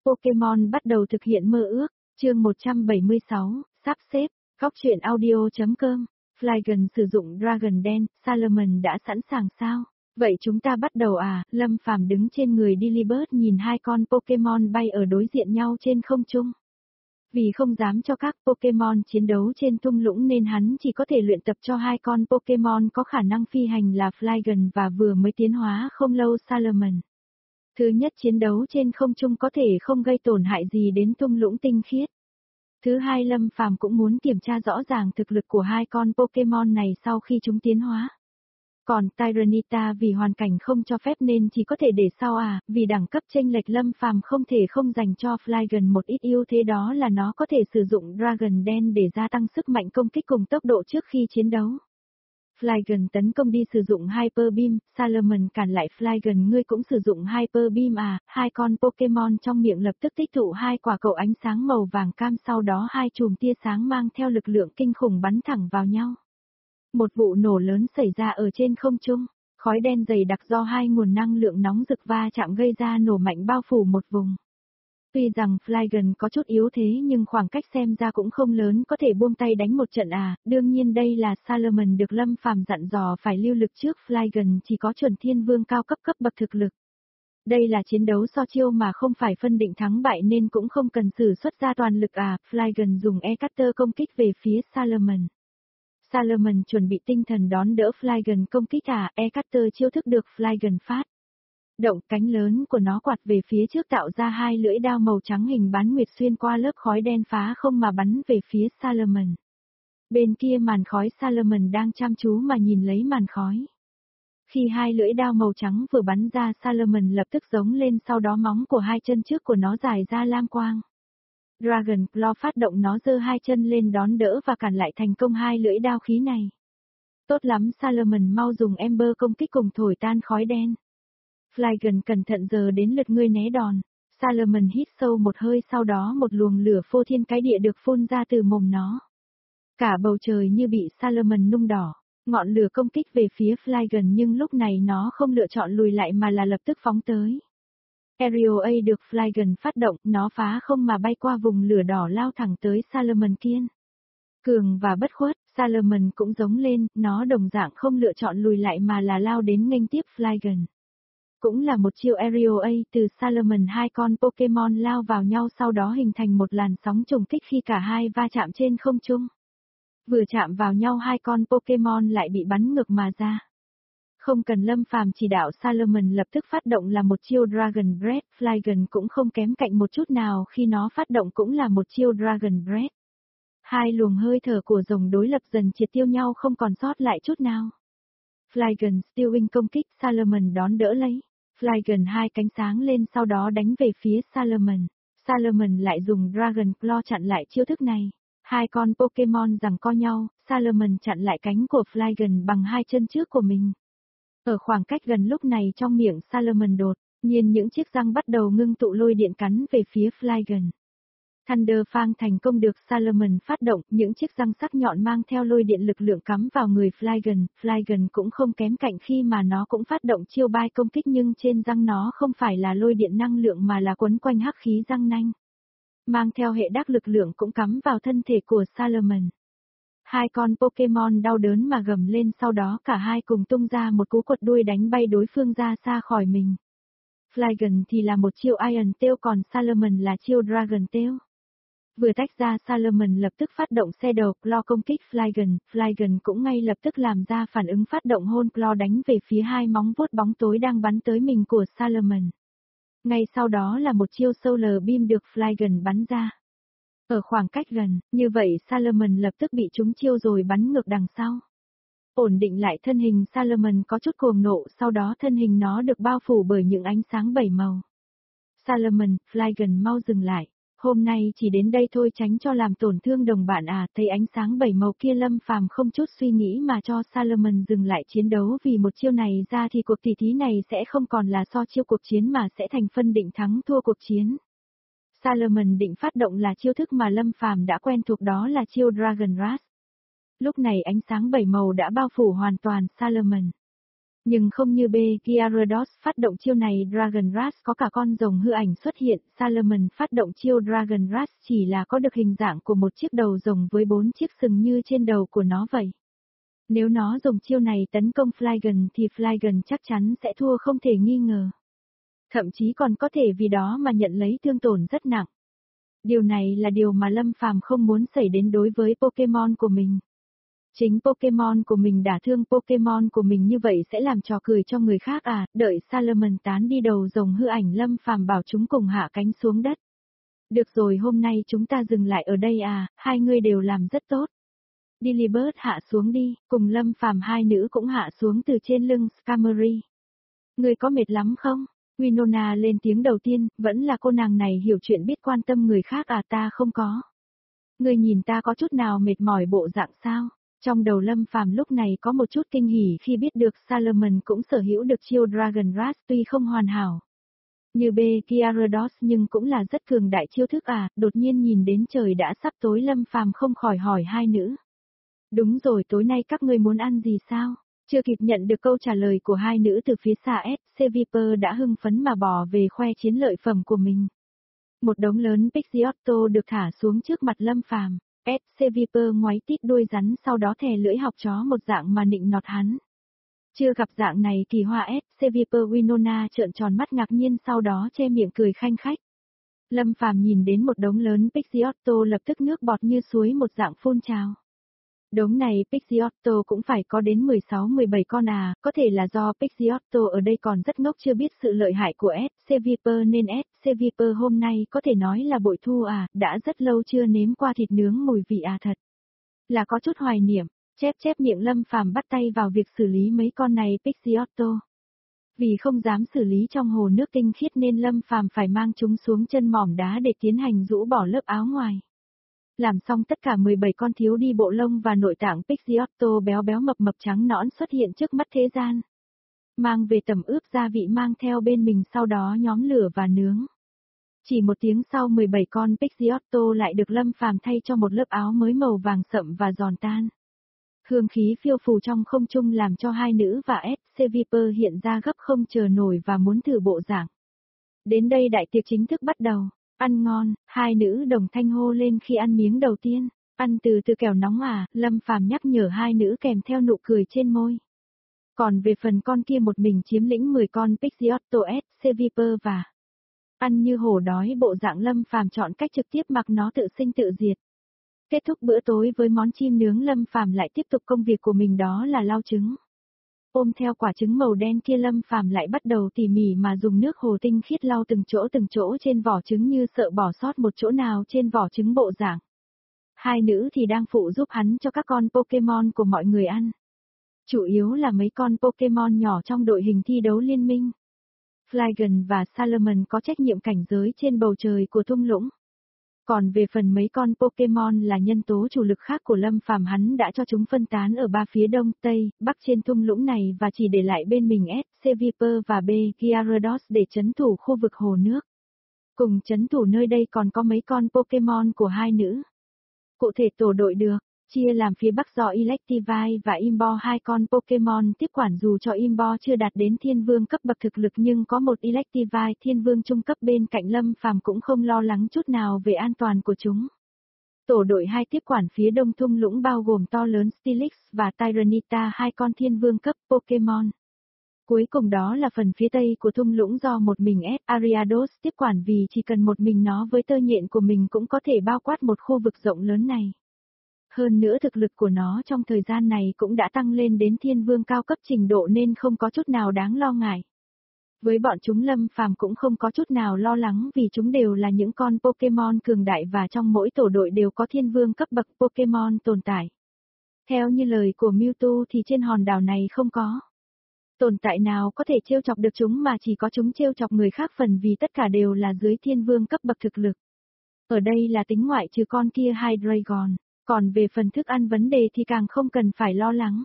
Pokemon bắt đầu thực hiện mơ ước, chương 176, sắp xếp, góc truyện audio.com, Flygon sử dụng Dragon Den, Salomon đã sẵn sàng sao? Vậy chúng ta bắt đầu à? Lâm Phàm đứng trên người Delibird nhìn hai con Pokemon bay ở đối diện nhau trên không trung. Vì không dám cho các Pokemon chiến đấu trên thung lũng nên hắn chỉ có thể luyện tập cho hai con Pokemon có khả năng phi hành là Flygon và vừa mới tiến hóa không lâu Salomon. Thứ nhất, chiến đấu trên không trung có thể không gây tổn hại gì đến thung lũng tinh khiết. Thứ hai, Lâm Phàm cũng muốn kiểm tra rõ ràng thực lực của hai con Pokemon này sau khi chúng tiến hóa. Còn Tyranitar vì hoàn cảnh không cho phép nên chỉ có thể để sau vì đẳng cấp chênh lệch Lâm Phàm không thể không dành cho Flygon một ít ưu thế, đó là nó có thể sử dụng Dragon Den để gia tăng sức mạnh công kích cùng tốc độ trước khi chiến đấu. Flygon tấn công đi sử dụng Hyper Beam, Salomon cản lại Flygon, ngươi cũng sử dụng Hyper Beam hai con Pokemon trong miệng lập tức tích tụ hai quả cầu ánh sáng màu vàng cam, sau đó hai chùm tia sáng mang theo lực lượng kinh khủng bắn thẳng vào nhau. Một vụ nổ lớn xảy ra ở trên không trung, khói đen dày đặc do hai nguồn năng lượng nóng rực va chạm gây ra nổ mạnh bao phủ một vùng. Tuy rằng Flygon có chút yếu thế nhưng khoảng cách xem ra cũng không lớn, có thể buông tay đánh một trận đương nhiên đây là Salomon được Lâm Phàm dặn dò phải lưu lực trước, Flygon chỉ có chuẩn thiên vương cao cấp bậc thực lực. Đây là chiến đấu so chiêu mà không phải phân định thắng bại nên cũng không cần sử xuất ra toàn lực Flygon dùng E-Cutter công kích về phía Salomon. Salomon chuẩn bị tinh thần đón đỡ Flygon công kích E-Cutter chiêu thức được Flygon phát động, cánh lớn của nó quạt về phía trước tạo ra hai lưỡi đao màu trắng hình bán nguyệt xuyên qua lớp khói đen phá không mà bắn về phía Salomon. Bên kia màn khói, Salomon đang chăm chú mà nhìn lấy màn khói. Khi hai lưỡi đao màu trắng vừa bắn ra, Salomon lập tức giống lên, sau đó móng của hai chân trước của nó dài ra lam quang. Dragon Claw phát động, nó giơ hai chân lên đón đỡ và cản lại thành công hai lưỡi đao khí này. Tốt lắm Salomon, mau dùng Ember công kích cùng thổi tan khói đen. Flygon cẩn thận, giờ đến lượt ngươi né đòn. Salomon hít sâu một hơi, sau đó một luồng lửa phô thiên cái địa được phun ra từ mồm nó. Cả bầu trời như bị Salomon nung đỏ, ngọn lửa công kích về phía Flygon, nhưng lúc này nó không lựa chọn lùi lại mà là lập tức phóng tới. Aerial A được Flygon phát động, nó phá không mà bay qua vùng lửa đỏ lao thẳng tới Salomon kiên. Cường và bất khuất, Salomon cũng giống lên, nó đồng dạng không lựa chọn lùi lại mà là lao đến nghênh tiếp Flygon. Cũng là một chiêu Aerial A từ Salomon, hai con Pokemon lao vào nhau sau đó hình thành một làn sóng trùng kích khi cả hai va chạm trên không trung. Vừa chạm vào nhau hai con Pokemon lại bị bắn ngược mà ra. Không cần Lâm Phàm chỉ đạo, Salomon lập tức phát động là một chiêu Dragon Breath, Flygon cũng không kém cạnh một chút nào khi nó phát động cũng là một chiêu Dragon Breath. Hai luồng hơi thở của rồng đối lập dần triệt tiêu nhau, không còn sót lại chút nào. Flygon Steel Wing công kích, Salomon đón đỡ lấy. Flygon hai cánh sáng lên sau đó đánh về phía Salomon. Salomon lại dùng Dragon Claw chặn lại chiêu thức này. Hai con Pokemon giằng co nhau, Salomon chặn lại cánh của Flygon bằng hai chân trước của mình. Ở khoảng cách gần lúc này, trong miệng Salomon đột nhiên những chiếc răng bắt đầu ngưng tụ lôi điện cắn về phía Flygon. Thunder Fang thành công được Salomon phát động, những chiếc răng sắc nhọn mang theo lôi điện lực lượng cắm vào người Flygon. Flygon cũng không kém cạnh khi mà nó cũng phát động chiêu Bite công kích, nhưng trên răng nó không phải là lôi điện năng lượng mà là quấn quanh hắc khí răng nanh. Mang theo hệ đắc lực lượng cũng cắm vào thân thể của Salomon. Hai con Pokemon đau đớn mà gầm lên, sau đó cả hai cùng tung ra một cú quật đuôi đánh bay đối phương ra xa khỏi mình. Flygon thì là một chiêu Iron Tail, còn Salomon là chiêu Dragon Tail. Vừa tách ra, Salomon lập tức phát động Shadow Claw công kích Flygon, Flygon cũng ngay lập tức làm ra phản ứng phát động Hone Claw đánh về phía hai móng vuốt bóng tối đang bắn tới mình của Salomon. Ngay sau đó là một chiêu Solar Beam được Flygon bắn ra. Ở khoảng cách gần, như vậy Salomon lập tức bị trúng chiêu rồi bắn ngược đằng sau. Ổn định lại thân hình, Salomon có chút cuồng nộ, sau đó thân hình nó được bao phủ bởi những ánh sáng bảy màu. Salomon, Flygon mau dừng lại. Hôm nay chỉ đến đây thôi, tránh cho làm tổn thương đồng bạn thấy ánh sáng bảy màu kia, Lâm Phàm không chút suy nghĩ mà cho Salomon dừng lại chiến đấu, vì một chiêu này ra thì cuộc tỷ thí này sẽ không còn là so chiêu cuộc chiến mà sẽ thành phân định thắng thua cuộc chiến. Salomon định phát động là chiêu thức mà Lâm Phàm đã quen thuộc, đó là chiêu Dragon Rush. Lúc này ánh sáng bảy màu đã bao phủ hoàn toàn Salomon. Nhưng không như B. Gyarados phát động chiêu này Dragon Rush có cả con rồng hư ảnh xuất hiện, Salamence phát động chiêu Dragon Rush chỉ là có được hình dạng của một chiếc đầu rồng với 4 chiếc sừng như trên đầu của nó vậy. Nếu nó dùng chiêu này tấn công Flygon thì Flygon chắc chắn sẽ thua không thể nghi ngờ. Thậm chí còn có thể vì đó mà nhận lấy thương tổn rất nặng. Điều này là điều mà Lâm Phàm không muốn xảy đến đối với Pokémon của mình. Chính Pokémon của mình đả thương Pokémon của mình như vậy sẽ làm trò cười cho người khác à, đợi Salamence tán đi đầu rồng hư ảnh Lâm Phàm bảo chúng cùng hạ cánh xuống đất. Được rồi, hôm nay chúng ta dừng lại ở đây à, hai người đều làm rất tốt. Delibird hạ xuống đi, cùng Lâm Phàm hai nữ cũng hạ xuống từ trên lưng Skarmory. Người có mệt lắm không? Winona lên tiếng đầu tiên, vẫn là cô nàng này hiểu chuyện biết quan tâm người khác à, ta không có. Người nhìn ta có chút nào mệt mỏi bộ dạng sao? Trong đầu Lâm Phàm lúc này có một chút kinh hỉ khi biết được Salamence cũng sở hữu được chiêu Dragon Rush tuy không hoàn hảo. Như B. Gyarados nhưng cũng là rất cường đại chiêu thức à, đột nhiên nhìn đến trời đã sắp tối Lâm Phàm không khỏi hỏi hai nữ. Đúng rồi, tối nay các ngươi muốn ăn gì sao? Chưa kịp nhận được câu trả lời của hai nữ từ phía xa SC Viper đã hưng phấn mà bỏ về khoe chiến lợi phẩm của mình. Một đống lớn Pidgeotto được thả xuống trước mặt Lâm Phàm. SC Viper ngoáy tít đuôi rắn sau đó thè lưỡi học chó một dạng mà nịnh nọt hắn. Chưa gặp dạng này kỳ hoa SC Viper. Winona trợn tròn mắt ngạc nhiên sau đó che miệng cười khanh khách. Lâm Phàm nhìn đến một đống lớn Pidgeotto lập tức nước bọt như suối một dạng phun trào. Đống này Pidgeotto cũng phải có đến 16-17 con à, có thể là do Pidgeotto ở đây còn rất ngốc chưa biết sự lợi hại của SC Viper nên SC Viper hôm nay có thể nói là bội thu à, đã rất lâu chưa nếm qua thịt nướng mùi vị à thật. Là có chút hoài niệm, chép miệng Lâm Phàm bắt tay vào việc xử lý mấy con này Pidgeotto. Vì không dám xử lý trong hồ nước tinh khiết nên Lâm Phàm phải mang chúng xuống chân mỏm đá để tiến hành rũ bỏ lớp áo ngoài. Làm xong tất cả 17 con thiếu đi bộ lông và nội tạng Pidgeotto béo béo mập mập trắng nõn xuất hiện trước mắt thế gian. Mang về tẩm ướp gia vị mang theo bên mình sau đó nhóm lửa và nướng. Chỉ một tiếng sau 17 con Pidgeotto lại được Lâm Phàm thay cho một lớp áo mới màu vàng sậm và giòn tan. Hương khí phiêu phù trong không trung làm cho hai nữ và SC Viper hiện ra gấp không chờ nổi và muốn thử bộ dạng. Đến đây đại tiệc chính thức bắt đầu. Ăn ngon, hai nữ đồng thanh hô lên khi ăn miếng đầu tiên. Ăn từ từ kẻo nóng à, Lâm Phàm nhắc nhở hai nữ kèm theo nụ cười trên môi. Còn về phần con kia một mình chiếm lĩnh 10 con Pidgeotto SC Viper và ăn như hổ đói bộ dạng Lâm Phàm chọn cách trực tiếp mặc nó tự sinh tự diệt. Kết thúc bữa tối với món chim nướng Lâm Phàm lại tiếp tục công việc của mình đó là lau trứng. Ôm theo quả trứng màu đen kia Lâm Phàm lại bắt đầu tỉ mỉ mà dùng nước hồ tinh khiết lau từng chỗ trên vỏ trứng như sợ bỏ sót một chỗ nào trên vỏ trứng bộ dạng. Hai nữ thì đang phụ giúp hắn cho các con Pokemon của mọi người ăn. Chủ yếu là mấy con Pokemon nhỏ trong đội hình thi đấu liên minh. Flygon và Salamence có trách nhiệm cảnh giới trên bầu trời của thung lũng. Còn về phần mấy con Pokemon là nhân tố chủ lực khác của Lâm Phàm hắn đã cho chúng phân tán ở ba phía đông, tây, bắc trên thung lũng này và chỉ để lại bên mình SC Viper và B. Gyarados để trấn thủ khu vực hồ nước. Cùng trấn thủ nơi đây còn có mấy con Pokemon của hai nữ. Cụ thể tổ đội được, chia làm phía bắc do Electivire và Imbo hai con Pokemon tiếp quản dù cho Imbo chưa đạt đến thiên vương cấp bậc thực lực nhưng có một Electivire thiên vương trung cấp bên cạnh Lâm Phàm cũng không lo lắng chút nào về an toàn của chúng. Tổ đội 2 tiếp quản phía đông thung lũng bao gồm to lớn Steelix và Tyranitar hai con thiên vương cấp Pokemon. Cuối cùng đó là phần phía tây của thung lũng do một mình Ariados tiếp quản vì chỉ cần một mình nó với tơ nhện của mình cũng có thể bao quát một khu vực rộng lớn này. Hơn nữa thực lực của nó trong thời gian này cũng đã tăng lên đến thiên vương cao cấp trình độ nên không có chút nào đáng lo ngại. Với bọn chúng Lâm Phàm cũng không có chút nào lo lắng vì chúng đều là những con Pokemon cường đại và trong mỗi tổ đội đều có thiên vương cấp bậc Pokemon tồn tại. Theo như lời của Mewtwo thì trên hòn đảo này không có tồn tại nào có thể trêu chọc được chúng mà chỉ có chúng trêu chọc người khác phần vì tất cả đều là dưới thiên vương cấp bậc thực lực. Ở đây là tính ngoại trừ con kia Hydreigon. Còn về phần thức ăn vấn đề thì càng không cần phải lo lắng.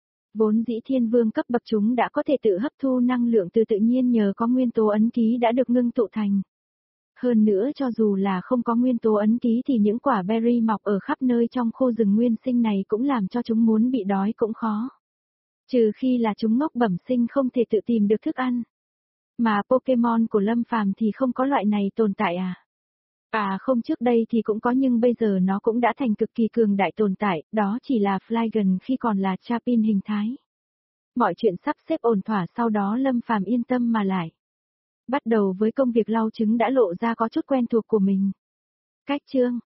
Vốn dĩ thiên vương cấp bậc chúng đã có thể tự hấp thu năng lượng từ tự nhiên nhờ có nguyên tố ấn ký đã được ngưng tụ thành. Hơn nữa cho dù là không có nguyên tố ấn ký thì những quả berry mọc ở khắp nơi trong khu rừng nguyên sinh này cũng làm cho chúng muốn bị đói cũng khó. Trừ khi là chúng ngốc bẩm sinh không thể tự tìm được thức ăn. Mà Pokemon của Lâm Phàm thì không có loại này tồn tại à? À không, trước đây thì cũng có nhưng bây giờ nó cũng đã thành cực kỳ cường đại tồn tại, đó chỉ là Flygon khi còn là Chapin hình thái. Mọi chuyện sắp xếp ổn thỏa sau đó Lâm Phàm yên tâm mà lại. Bắt đầu với công việc lau trứng đã lộ ra có chút quen thuộc của mình. Cách chương